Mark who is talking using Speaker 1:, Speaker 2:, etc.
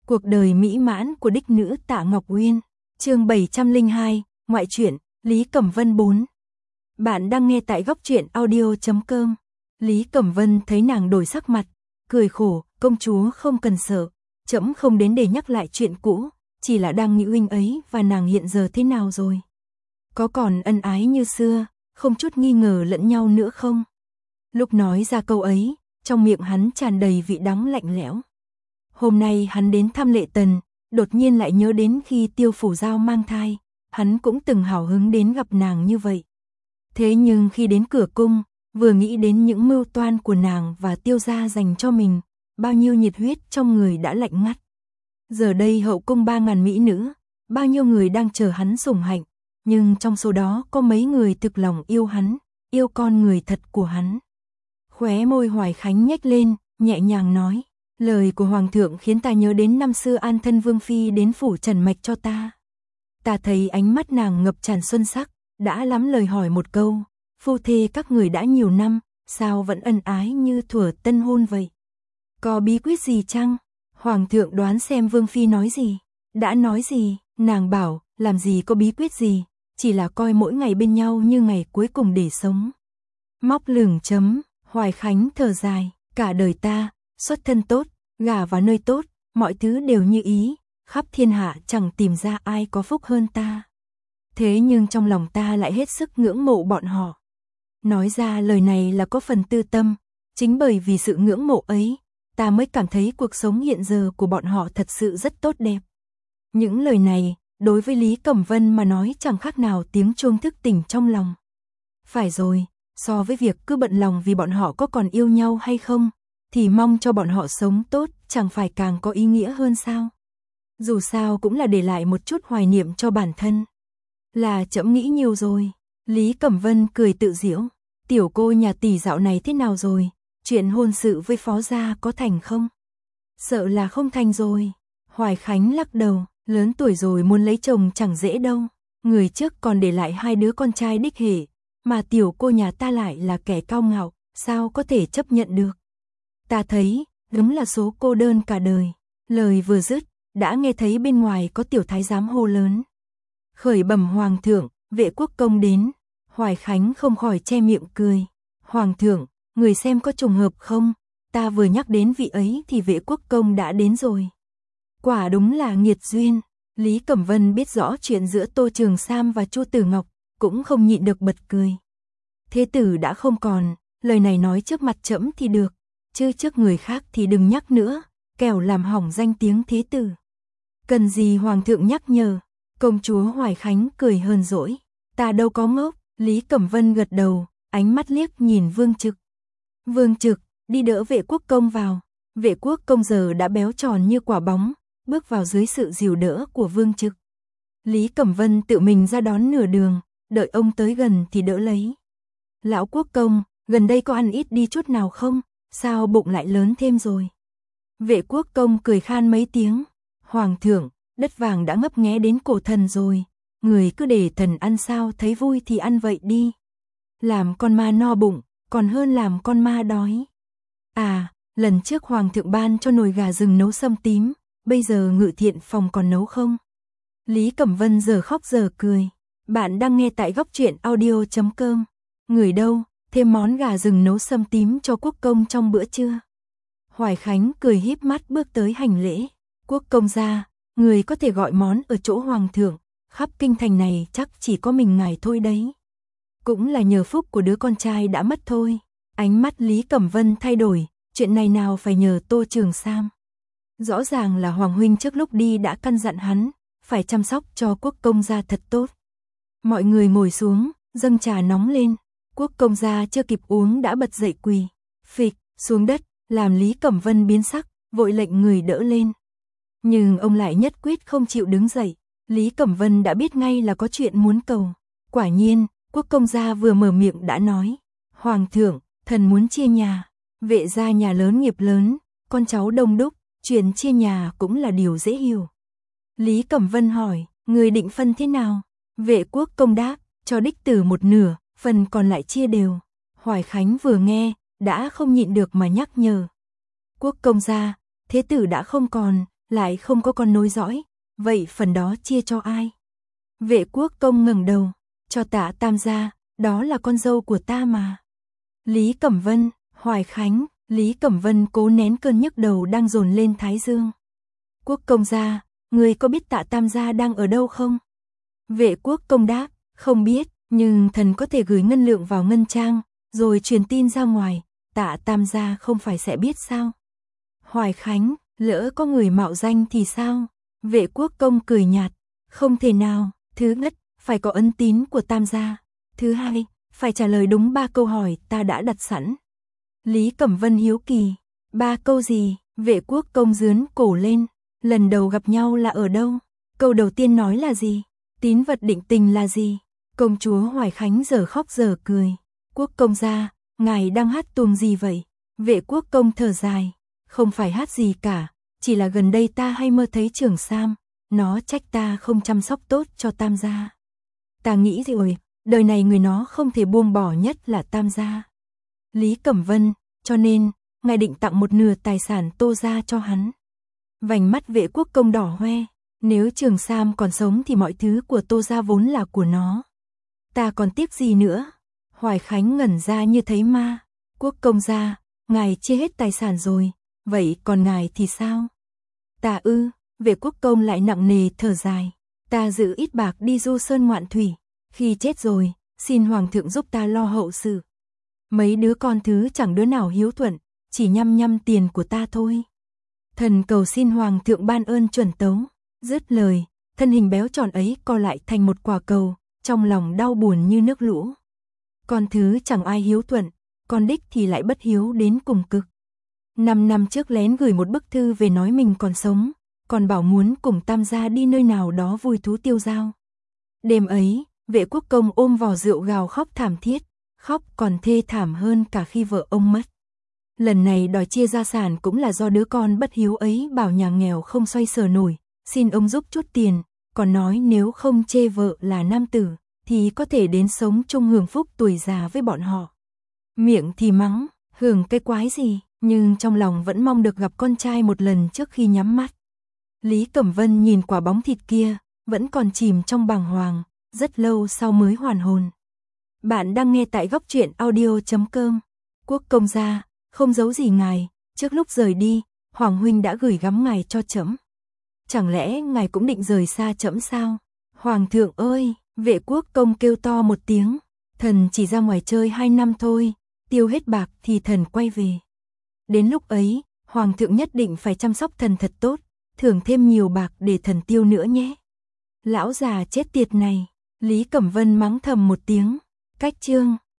Speaker 1: Cuộc đời mỹ mãn của đích nữ Tạ Ngọc Uyên. Chương 702, ngoại truyện, Lý Cẩm Vân 4. Bạn đang nghe tại góc truyện audio.com. Lý Cẩm Vân thấy nàng đổi sắc mặt, cười khổ, công chúa không cần sợ, trẫm không đến để nhắc lại chuyện cũ, chỉ là đang nghĩ huynh ấy và nàng hiện giờ thế nào rồi. Có còn ân ái như xưa, không chút nghi ngờ lẫn nhau nữa không? Lúc nói ra câu ấy, trong miệng hắn tràn đầy vị đắng lạnh lẽo. Hôm nay hắn đến thăm Lệ Tần, đột nhiên lại nhớ đến khi Tiêu Phủ Giao mang thai, hắn cũng từng hào hứng đến gặp nàng như vậy. Thế nhưng khi đến cửa cung, vừa nghĩ đến những mưu toan của nàng và Tiêu gia dành cho mình, bao nhiêu nhiệt huyết trong người đã lạnh ngắt. Giờ đây hậu cung 3.000 mỹ nữ, bao nhiêu người đang chờ hắn sủng hạnh, nhưng trong số đó có mấy người thực lòng yêu hắn, yêu con người thật của hắn. Khóe môi Hoài Khánh nhếch lên, nhẹ nhàng nói, lời của Hoàng thượng khiến ta nhớ đến năm xưa an thân Vương Phi đến phủ trần mạch cho ta. Ta thấy ánh mắt nàng ngập tràn xuân sắc, đã lắm lời hỏi một câu, phu thê các người đã nhiều năm, sao vẫn ân ái như thuở tân hôn vậy? Có bí quyết gì chăng? Hoàng thượng đoán xem Vương Phi nói gì. Đã nói gì? Nàng bảo, làm gì có bí quyết gì, chỉ là coi mỗi ngày bên nhau như ngày cuối cùng để sống. Móc lửng chấm, Hoài Khánh thở dài, cả đời ta, xuất thân tốt, gả vào nơi tốt, mọi thứ đều như ý, khắp thiên hạ chẳng tìm ra ai có phúc hơn ta. Thế nhưng trong lòng ta lại hết sức ngưỡng mộ bọn họ. Nói ra lời này là có phần tư tâm, chính bởi vì sự ngưỡng mộ ấy, ta mới cảm thấy cuộc sống hiện giờ của bọn họ thật sự rất tốt đẹp. Những lời này, đối với Lý Cẩm Vân mà nói chẳng khác nào tiếng chuông thức tỉnh trong lòng. Phải rồi, so với việc cứ bận lòng vì bọn họ có còn yêu nhau hay không, thì mong cho bọn họ sống tốt chẳng phải càng có ý nghĩa hơn sao? Dù sao cũng là để lại một chút hoài niệm cho bản thân. Là trẫm nghĩ nhiều rồi. Lý Cẩm Vân cười tự giễu. Tiểu cô nhà tỷ dạo này thế nào rồi? Chuyện hôn sự với phó gia có thành không? Sợ là không thành rồi. Hoài Khánh lắc đầu, lớn tuổi rồi muốn lấy chồng chẳng dễ đâu. Người trước còn để lại 2 đứa con trai đích hệ, mà tiểu cô nhà ta lại là kẻ cao ngạo, sao có thể chấp nhận được? Ta thấy, đúng là số cô đơn cả đời. Lời vừa dứt, đã nghe thấy bên ngoài có tiểu thái giám hô lớn. Khởi bẩm Hoàng thượng, Vệ Quốc Công đến. Hoài Khánh không khỏi che miệng cười. Hoàng thượng, người xem có trùng hợp không? Ta vừa nhắc đến vị ấy thì Vệ Quốc Công đã đến rồi. Quả đúng là nghiệt duyên. Lý Cẩm Vân biết rõ chuyện giữa Tô Trường Sam và Chu Tử Ngọc, cũng không nhịn được bật cười. Thế tử đã không còn, lời này nói trước mặt trẫm thì được, chứ trước người khác thì đừng nhắc nữa, kẻo làm hỏng danh tiếng thế tử. Cần gì Hoàng thượng nhắc nhở? Công chúa Hoài Khánh cười hờn dỗi. Ta đâu có ngốc. Lý Cẩm Vân gật đầu, ánh mắt liếc nhìn Vương Trực. Vương Trực, đi đỡ Vệ Quốc Công vào. Vệ Quốc Công giờ đã béo tròn như quả bóng, bước vào dưới sự dìu đỡ của Vương Trực. Lý Cẩm Vân tự mình ra đón nửa đường, đợi ông tới gần thì đỡ lấy. Lão Quốc Công, gần đây có ăn ít đi chút nào không? Sao bụng lại lớn thêm rồi? Vệ Quốc Công cười khan mấy tiếng. Hoàng thượng, đất vàng đã ngấp nghé đến cổ thần rồi, người cứ để thần ăn sao thấy vui thì ăn vậy đi. Làm con ma no bụng, còn hơn làm con ma đói. À, lần trước Hoàng thượng ban cho nồi gà rừng nấu sâm tím, bây giờ Ngự Thiện phòng còn nấu không? Lý Cẩm Vân giờ khóc giờ cười. Bạn đang nghe tại góc truyện audio.com. Người đâu, thêm món gà rừng nấu sâm tím cho Quốc Công trong bữa trưa. Hoài Khánh cười híp mắt bước tới hành lễ. Quốc Công gia, người có thể gọi món ở chỗ Hoàng thượng, khắp kinh thành này chắc chỉ có mình ngài thôi đấy. Cũng là nhờ phúc của đứa con trai đã mất thôi. Ánh mắt Lý Cẩm Vân thay đổi, chuyện này nào phải nhờ Tô Trường Sam. Rõ ràng là Hoàng huynh trước lúc đi đã căn dặn hắn, phải chăm sóc cho Quốc Công gia thật tốt. Mọi người ngồi xuống, dâng trà nóng lên. Quốc Công gia chưa kịp uống đã bật dậy quỳ, phịch, xuống đất, làm Lý Cẩm Vân biến sắc, vội lệnh người đỡ lên. Nhưng ông lại nhất quyết không chịu đứng dậy. Lý Cẩm Vân đã biết ngay là có chuyện muốn cầu. Quả nhiên, Quốc Công gia vừa mở miệng đã nói. Hoàng thượng, thần muốn chia nhà. Vệ gia nhà lớn nghiệp lớn, con cháu đông đúc, chuyện chia nhà cũng là điều dễ hiểu. Lý Cẩm Vân hỏi, người định phân thế nào? Vệ Quốc Công đáp, cho đích tử một nửa, phần còn lại chia đều. Hoài Khánh vừa nghe, đã không nhịn được mà nhắc nhở. Quốc Công gia, thế tử đã không còn, lại không có con nối dõi, vậy phần đó chia cho ai? Vệ Quốc Công ngẩng đầu, cho Tạ Tam gia, đó là con dâu của ta mà. Lý Cẩm Vân, Hoài Khánh, Lý Cẩm Vân cố nén cơn nhức đầu đang dồn lên thái dương. Quốc công gia, người có biết Tạ Tam gia đang ở đâu không? Vệ Quốc Công đáp, không biết, nhưng thần có thể gửi ngân lượng vào ngân trang, rồi truyền tin ra ngoài, Tạ Tam gia không phải sẽ biết sao? Hoài Khánh, lỡ có người mạo danh thì sao? Vệ Quốc Công cười nhạt, không thể nào, thứ nhất, phải có ân tín của Tam gia, thứ hai, phải trả lời đúng 3 câu hỏi ta đã đặt sẵn. Lý Cẩm Vân hiếu kỳ, 3 câu gì? Vệ Quốc Công giướn cổ lên, lần đầu gặp nhau là ở đâu? Câu đầu tiên nói là gì? Tín vật định tình là gì? Công chúa Hoài Khánh giờ khóc giờ cười. Quốc công gia, ngài đang hát tuồng gì vậy? Vệ Quốc Công thở dài, không phải hát gì cả, chỉ là gần đây ta hay mơ thấy Trường Sam, nó trách ta không chăm sóc tốt cho Tam gia. Ta nghĩ rồi, đời này người nó không thể buông bỏ nhất là Tam gia. Lý Cẩm Vân, cho nên, ngài định tặng một nửa tài sản Tô gia cho hắn. Vành mắt Vệ Quốc Công đỏ hoe, nếu Trường Sam còn sống thì mọi thứ của Tô gia vốn là của nó. Ta còn tiếc gì nữa? Hoài Khánh ngẩn ra như thấy ma. Quốc công gia, ngài chia hết tài sản rồi, vậy còn ngài thì sao? Ta ư? Vệ Quốc Công lại nặng nề thở dài. Ta giữ ít bạc đi du sơn ngoạn thủy, khi chết rồi, xin Hoàng thượng giúp ta lo hậu sự. Mấy đứa con thứ chẳng đứa nào hiếu thuận, chỉ nhăm tiền của ta thôi. Thần cầu xin Hoàng thượng ban ơn chuẩn tấu. Dứt lời, thân hình béo tròn ấy co lại thành một quả cầu, trong lòng đau buồn như nước lũ. Con thứ chẳng ai hiếu thuận, con đích thì lại bất hiếu đến cùng cực. 5 năm trước lén gửi một bức thư về nói mình còn sống, còn bảo muốn cùng Tam gia đi nơi nào đó vui thú tiêu dao. Đêm ấy, Vệ Quốc Công ôm vò rượu gào khóc thảm thiết, khóc còn thê thảm hơn cả khi vợ ông mất. Lần này đòi chia gia sản cũng là do đứa con bất hiếu ấy bảo nhà nghèo không xoay sở nổi, xin ông giúp chút tiền, còn nói nếu không chê vợ là nam tử, thì có thể đến sống chung hưởng phúc tuổi già với bọn họ. Miệng thì mắng, hưởng cái quái gì, nhưng trong lòng vẫn mong được gặp con trai một lần trước khi nhắm mắt. Lý Cẩm Vân nhìn quả bóng thịt kia, vẫn còn chìm trong bàng hoàng, rất lâu sau mới hoàn hồn. Bạn đang nghe tại góc truyện audio.com. Quốc công gia, không giấu gì ngài, trước lúc rời đi, Hoàng huynh đã gửi gắm ngài cho trẫm. Chẳng lẽ ngài cũng định rời xa trẫm sao? Hoàng thượng ơi, Vệ Quốc Công kêu to một tiếng, thần chỉ ra ngoài chơi 2 năm thôi, tiêu hết bạc thì thần quay về. Đến lúc ấy, Hoàng thượng nhất định phải chăm sóc thần thật tốt, thưởng thêm nhiều bạc để thần tiêu nữa nhé. Lão già chết tiệt này, Lý Cẩm Vân mắng thầm một tiếng, cách chương.